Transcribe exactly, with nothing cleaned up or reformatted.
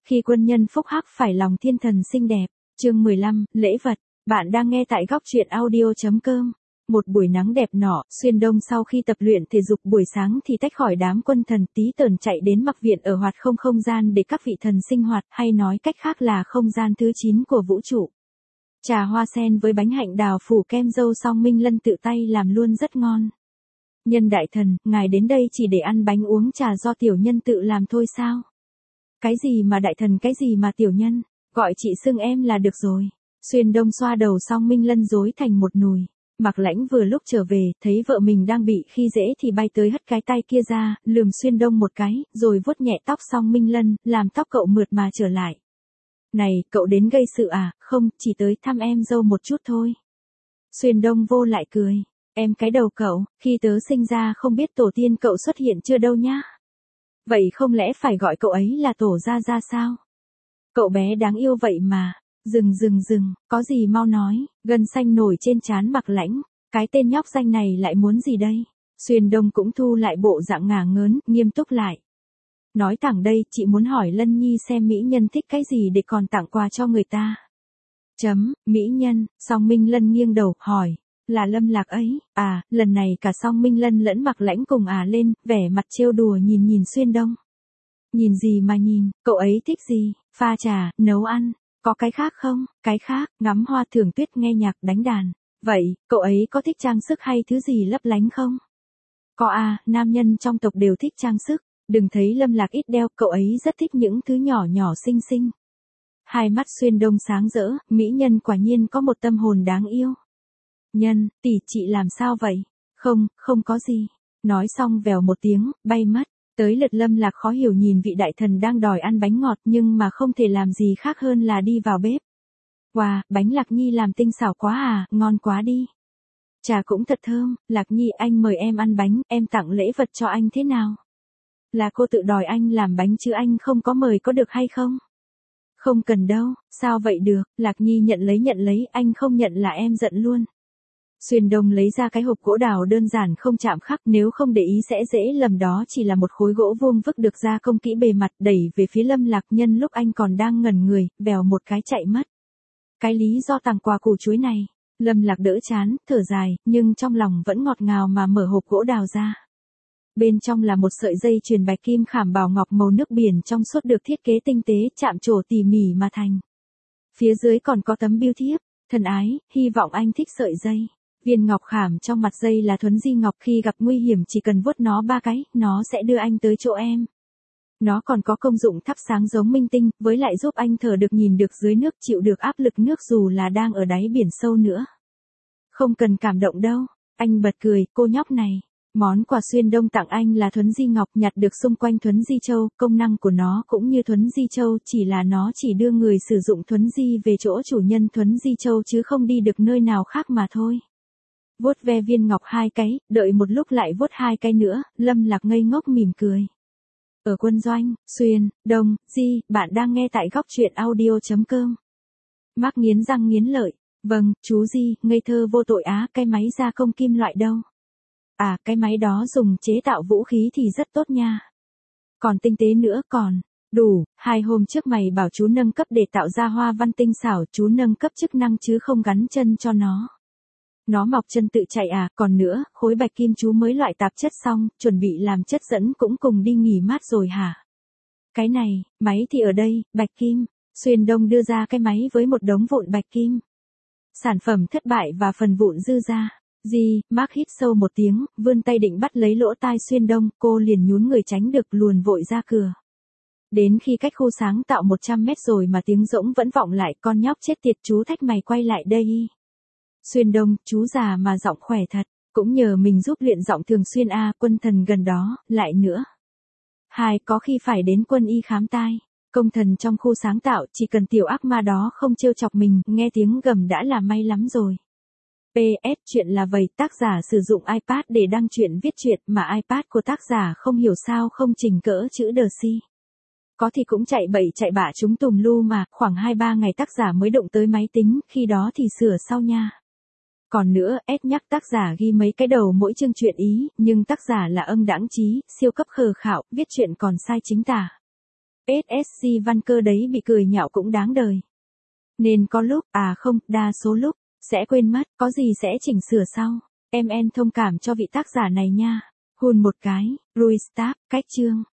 Khi quân nhân phúc hắc phải lòng thiên thần xinh đẹp. Chương mười lăm, lễ vật. Bạn đang nghe tại góc truyện audio chấm com. Một buổi nắng đẹp nọ, Xuyên Đông sau khi tập luyện thể dục buổi sáng thì tách khỏi đám quân thần tí tờn chạy đến mặc viện ở hoạt không không gian để các vị thần sinh hoạt, hay nói cách khác là không gian thứ chín của vũ trụ. Trà hoa sen với bánh hạnh đào phủ kem dâu song Minh Lân tự tay làm luôn rất ngon. Nhân đại thần, ngài đến đây chỉ để ăn bánh uống trà do tiểu nhân tự làm thôi sao? Cái gì mà đại thần, cái gì mà tiểu nhân, gọi chị xưng em là được rồi. Xuyên Đông xoa đầu song Minh Lân rối thành một nùi. Mạc Lãnh vừa lúc trở về, thấy vợ mình đang bị khi dễ thì bay tới hất cái tay kia ra, lườm Xuyên Đông một cái, rồi vuốt nhẹ tóc song Minh Lân, làm tóc cậu mượt mà trở lại. Này, cậu đến gây sự à? Không, chỉ tới thăm em dâu một chút thôi. Xuyên Đông vô lại cười. Em cái đầu cậu, khi tớ sinh ra không biết tổ tiên cậu xuất hiện chưa đâu nhá. Vậy không lẽ phải gọi cậu ấy là tổ gia gia sao? Cậu bé đáng yêu vậy mà. Dừng dừng dừng, có gì mau nói. Gân xanh nổi trên trán Mạc Lãnh. Cái tên nhóc danh này lại muốn gì đây? Xuyên Đông cũng thu lại bộ dạng ngả ngớn, nghiêm túc lại. Nói thẳng đây, chị muốn hỏi Lân Nhi xem mỹ nhân thích cái gì để còn tặng quà cho người ta. Chấm, mỹ nhân. Song Minh Lân nghiêng đầu, hỏi. Là Lâm Lạc ấy. À, lần này cả song Minh Lân lẫn Mạc Lãnh cùng à lên, vẻ mặt trêu đùa nhìn nhìn Xuyên Đông. Nhìn gì mà nhìn, cậu ấy thích gì? Pha trà, nấu ăn. Có cái khác không? Cái khác, ngắm hoa thưởng tuyết, nghe nhạc, đánh đàn. Vậy, cậu ấy có thích trang sức hay thứ gì lấp lánh không? Có à, nam nhân trong tộc đều thích trang sức. Đừng thấy Lâm Lạc ít đeo, cậu ấy rất thích những thứ nhỏ nhỏ xinh xinh. Hai mắt Xuyên Đông sáng rỡ, mỹ nhân quả nhiên có một tâm hồn đáng yêu. Nhân, tỷ chị làm sao vậy? Không, không có gì. Nói xong vèo một tiếng, bay mất. Tới lượt Lâm Lạc khó hiểu nhìn vị đại thần đang đòi ăn bánh ngọt nhưng mà không thể làm gì khác hơn là đi vào bếp. Wow, bánh Lạc Nhi làm tinh xảo quá à, ngon quá đi. Trà cũng thật thơm, Lạc Nhi anh mời em ăn bánh, em tặng lễ vật cho anh thế nào? Là cô tự đòi anh làm bánh chứ anh không có mời có được hay không? Không cần đâu, sao vậy được, Lạc Nhi nhận lấy nhận lấy, anh không nhận là em giận luôn. Xuyên Đông lấy ra cái hộp gỗ đào đơn giản không chạm khắc, nếu không để ý sẽ dễ lầm đó chỉ là một khối gỗ vuông vức được gia công kỹ bề mặt, đẩy về phía Lâm Lạc. Nhân lúc anh còn đang ngẩn người, vèo một cái chạy mất. Cái lý do tặng quà củ chuối này, Lâm Lạc đỡ chán, thở dài, nhưng trong lòng vẫn ngọt ngào mà mở hộp gỗ đào ra. Bên trong là một sợi dây chuyền bạch kim khảm bảo ngọc màu nước biển trong suốt được thiết kế tinh tế, chạm trổ tỉ mỉ mà thành. Phía dưới còn có tấm bưu thiếp, thân ái, hy vọng anh thích sợi dây. Viên ngọc khảm trong mặt dây là thuấn di ngọc, khi gặp nguy hiểm chỉ cần vuốt nó ba cái, nó sẽ đưa anh tới chỗ em. Nó còn có công dụng thắp sáng giống minh tinh, với lại giúp anh thở được, nhìn được dưới nước, chịu được áp lực nước dù là đang ở đáy biển sâu nữa. Không cần cảm động đâu, anh bật cười, cô nhóc này. Món quà Xuyên Đông tặng anh là thuấn di ngọc nhặt được xung quanh thuấn di châu, công năng của nó cũng như thuấn di châu, chỉ là nó chỉ đưa người sử dụng thuấn di về chỗ chủ nhân thuấn di châu chứ không đi được nơi nào khác mà thôi. Vuốt ve viên ngọc hai cái, đợi một lúc lại vuốt hai cái nữa, Lâm Lạc ngây ngốc mỉm cười. Ở quân doanh, Xuyên, Đông, Di, bạn đang nghe tại góc truyện audio chấm com. Mác nghiến răng nghiến lợi. Vâng, chú Di, ngây thơ vô tội á, cái máy gia công kim loại đâu? À, cái máy đó dùng chế tạo vũ khí thì rất tốt nha. Còn tinh tế nữa còn. Đủ, hai hôm trước mày bảo chú nâng cấp để tạo ra hoa văn tinh xảo, chú nâng cấp chức năng chứ không gắn chân cho nó. Nó mọc chân tự chạy à, còn nữa, khối bạch kim chú mới loại tạp chất xong, chuẩn bị làm chất dẫn cũng cùng đi nghỉ mát rồi hả? Cái này, máy thì ở đây, bạch kim. Xuyên Đông đưa ra cái máy với một đống vụn bạch kim. Sản phẩm thất bại và phần vụn dư ra. Di, Mark hít sâu một tiếng, vươn tay định bắt lấy lỗ tai Xuyên Đông, cô liền nhún người tránh được, luồn vội ra cửa. Đến khi cách khu sáng tạo một trăm mét rồi mà tiếng rỗng vẫn vọng lại, con nhóc chết tiệt, chú thách mày quay lại đây. Xuyên Đông, chú già mà giọng khỏe thật, cũng nhờ mình giúp luyện giọng thường xuyên a, quân thần gần đó, lại nữa. Hai, có khi phải đến quân y khám tai. Công thần trong khu sáng tạo, chỉ cần tiểu ác ma đó không trêu chọc mình, nghe tiếng gầm đã là may lắm rồi. pê ét chuyện là vậy, tác giả sử dụng iPad để đăng truyện viết truyện mà iPad của tác giả không hiểu sao không chỉnh cỡ chữ đờ si. Có thì cũng chạy bậy chạy bạ chúng tùm lu mà, khoảng hai ba ngày tác giả mới động tới máy tính, khi đó thì sửa sau nha. Còn nữa, S nhắc tác giả ghi mấy cái đầu mỗi chương truyện ý, nhưng tác giả là âm đãng trí, siêu cấp khờ khạo, viết truyện còn sai chính tả. ét ét xê văn cơ đấy bị cười nhạo cũng đáng đời. Nên có lúc, à không, đa số lúc, sẽ quên mất, có gì sẽ chỉnh sửa sau. Em en thông cảm cho vị tác giả này nha. Hôn một cái, Rui Start, cách chương.